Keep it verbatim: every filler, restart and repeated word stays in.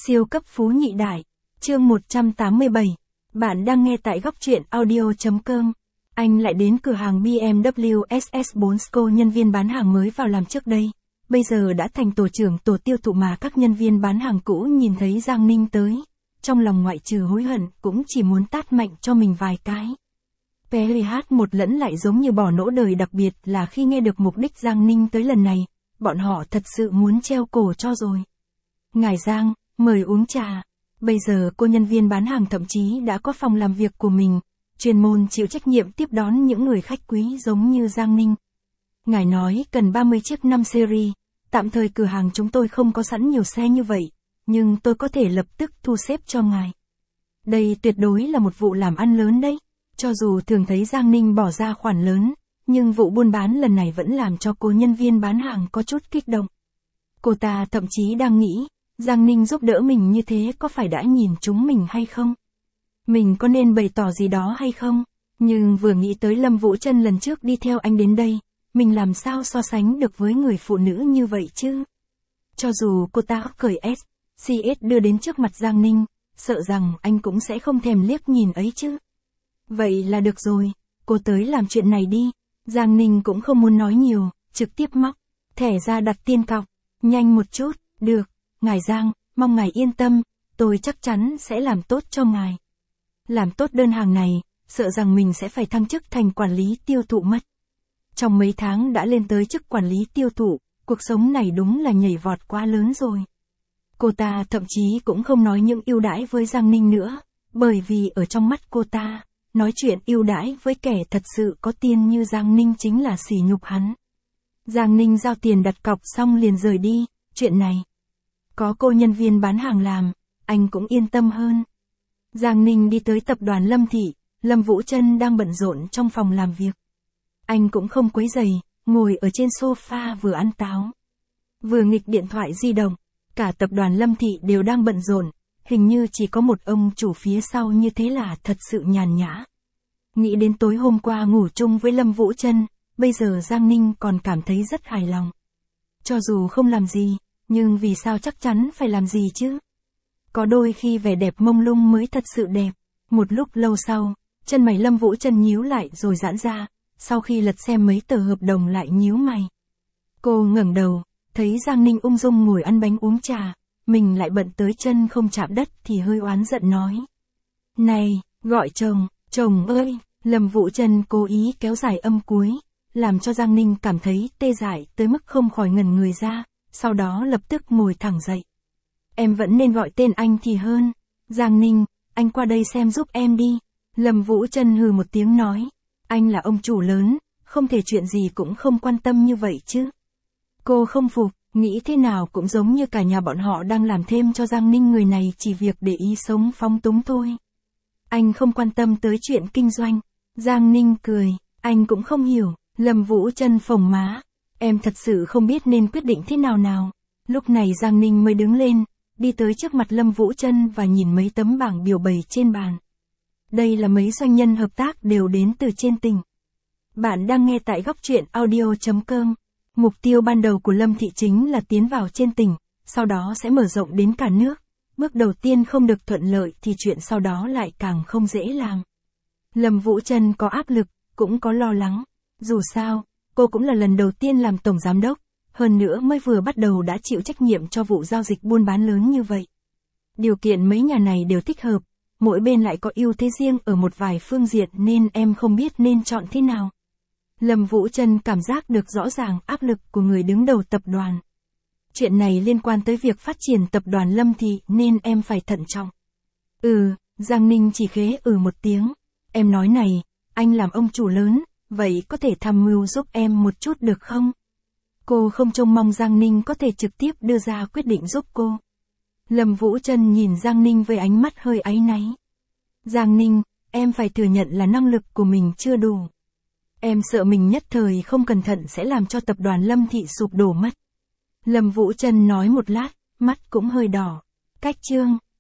Siêu cấp phú nhị đại. Chương một trăm tám mươi bảy. Bạn đang nghe tại góc truyện audio chấm com. Anh lại đến cửa hàng bê em vê ét ét bốn Sco, nhân viên bán hàng mới vào làm trước đây. Bây giờ đã thành tổ trưởng tổ tiêu thụ, mà các nhân viên bán hàng cũ nhìn thấy Giang Ninh tới. Trong lòng ngoại trừ hối hận cũng chỉ muốn tát mạnh cho mình vài cái. pê hát một lẫn lại giống như bỏ nỗ đời, đặc biệt là khi nghe được mục đích Giang Ninh tới lần này. Bọn họ thật sự muốn treo cổ cho rồi. Ngài Giang, mời uống trà. Bây giờ cô nhân viên bán hàng thậm chí đã có phòng làm việc của mình, chuyên môn chịu trách nhiệm tiếp đón những người khách quý giống như Giang Ninh. Ngài nói cần ba mươi chiếc năm series, tạm thời cửa hàng chúng tôi không có sẵn nhiều xe như vậy, nhưng tôi có thể lập tức thu xếp cho ngài. Đây tuyệt đối là một vụ làm ăn lớn đấy. Cho dù thường thấy Giang Ninh bỏ ra khoản lớn, nhưng vụ buôn bán lần này vẫn làm cho cô nhân viên bán hàng có chút kích động. Cô ta thậm chí đang nghĩ, Giang Ninh giúp đỡ mình như thế có phải đã nhìn chúng mình hay không? Mình có nên bày tỏ gì đó hay không? Nhưng vừa nghĩ tới Lâm Vũ Trân lần trước đi theo anh đến đây, mình làm sao so sánh được với người phụ nữ như vậy chứ? Cho dù cô ta cởi S, xê ét đưa đến trước mặt Giang Ninh, sợ rằng anh cũng sẽ không thèm liếc nhìn ấy chứ. Vậy là được rồi, cô tới làm chuyện này đi. Giang Ninh cũng không muốn nói nhiều, trực tiếp móc thẻ ra đặt tiền cọc. Nhanh một chút, được, ngài Giang, mong ngài yên tâm, tôi chắc chắn sẽ làm tốt cho ngài. Làm tốt đơn hàng này, sợ rằng mình sẽ phải thăng chức thành quản lý tiêu thụ mất. Trong mấy tháng đã lên tới chức quản lý tiêu thụ, cuộc sống này đúng là nhảy vọt quá lớn rồi. Cô ta thậm chí cũng không nói những ưu đãi với Giang Ninh nữa, bởi vì ở trong mắt cô ta, nói chuyện ưu đãi với kẻ thật sự có tiền như Giang Ninh chính là sỉ nhục hắn. Giang Ninh giao tiền đặt cọc xong liền rời đi, chuyện này có cô nhân viên bán hàng làm, anh cũng yên tâm hơn. Giang Ninh đi tới tập đoàn Lâm Thị, Lâm Vũ Trân đang bận rộn trong phòng làm việc. Anh cũng không quấy rầy, ngồi ở trên sofa vừa ăn táo, vừa nghịch điện thoại di động. Cả tập đoàn Lâm Thị đều đang bận rộn, hình như chỉ có một ông chủ phía sau như thế là thật sự nhàn nhã. Nghĩ đến tối hôm qua ngủ chung với Lâm Vũ Trân, bây giờ Giang Ninh còn cảm thấy rất hài lòng. Cho dù không làm gì, nhưng vì sao chắc chắn phải làm gì chứ? Có đôi khi vẻ đẹp mông lung mới thật sự đẹp. Một lúc lâu sau, chân mày Lâm Vũ Trân nhíu lại rồi giãn ra, sau khi lật xem mấy tờ hợp đồng lại nhíu mày. Cô ngẩng đầu, thấy Giang Ninh ung dung ngồi ăn bánh uống trà, mình lại bận tới chân không chạm đất thì hơi oán giận nói. Này, gọi chồng, chồng ơi! Lâm Vũ Trân cố ý kéo dài âm cuối, làm cho Giang Ninh cảm thấy tê dại tới mức không khỏi ngẩn người ra, sau đó lập tức ngồi thẳng dậy. Em vẫn nên gọi tên anh thì hơn. Giang Ninh, anh qua đây xem giúp em đi. Lâm Vũ Trân hừ một tiếng nói. Anh là ông chủ lớn, không thể chuyện gì cũng không quan tâm như vậy chứ. Cô không phục, nghĩ thế nào cũng giống như cả nhà bọn họ đang làm thêm cho Giang Ninh, người này chỉ việc để ý sống phóng túng thôi. Anh không quan tâm tới chuyện kinh doanh. Giang Ninh cười, anh cũng không hiểu. Lâm Vũ Trân phồng má. Em thật sự không biết nên quyết định thế nào nào. Lúc này Giang Ninh mới đứng lên, đi tới trước mặt Lâm Vũ Trân và nhìn mấy tấm bảng biểu bày trên bàn. Đây là mấy doanh nhân hợp tác đều đến từ trên tỉnh. Bạn đang nghe tại góc truyện audio chấm com. Mục tiêu ban đầu của Lâm Thị chính là tiến vào trên tỉnh, sau đó sẽ mở rộng đến cả nước. Bước đầu tiên không được thuận lợi thì chuyện sau đó lại càng không dễ làm. Lâm Vũ Trân có áp lực, cũng có lo lắng. Dù sao, cô cũng là lần đầu tiên làm tổng giám đốc, hơn nữa mới vừa bắt đầu đã chịu trách nhiệm cho vụ giao dịch buôn bán lớn như vậy. Điều kiện mấy nhà này đều thích hợp, mỗi bên lại có ưu thế riêng ở một vài phương diện nên em không biết nên chọn thế nào. Lâm Vũ Trân cảm giác được rõ ràng áp lực của người đứng đầu tập đoàn. Chuyện này liên quan tới việc phát triển tập đoàn Lâm Thị nên em phải thận trọng. Ừ, Giang Ninh chỉ khế ừ một tiếng. Em nói này, anh làm ông chủ lớn, vậy có thể tham mưu giúp em một chút được không? Cô không trông mong Giang Ninh có thể trực tiếp đưa ra quyết định giúp cô. Lâm Vũ Trân nhìn Giang Ninh với ánh mắt hơi áy náy. Giang Ninh, em phải thừa nhận là năng lực của mình chưa đủ. Em sợ mình nhất thời không cẩn thận sẽ làm cho tập đoàn Lâm Thị sụp đổ mất. Lâm Vũ Trân nói một lát, mắt cũng hơi đỏ. Cách chương.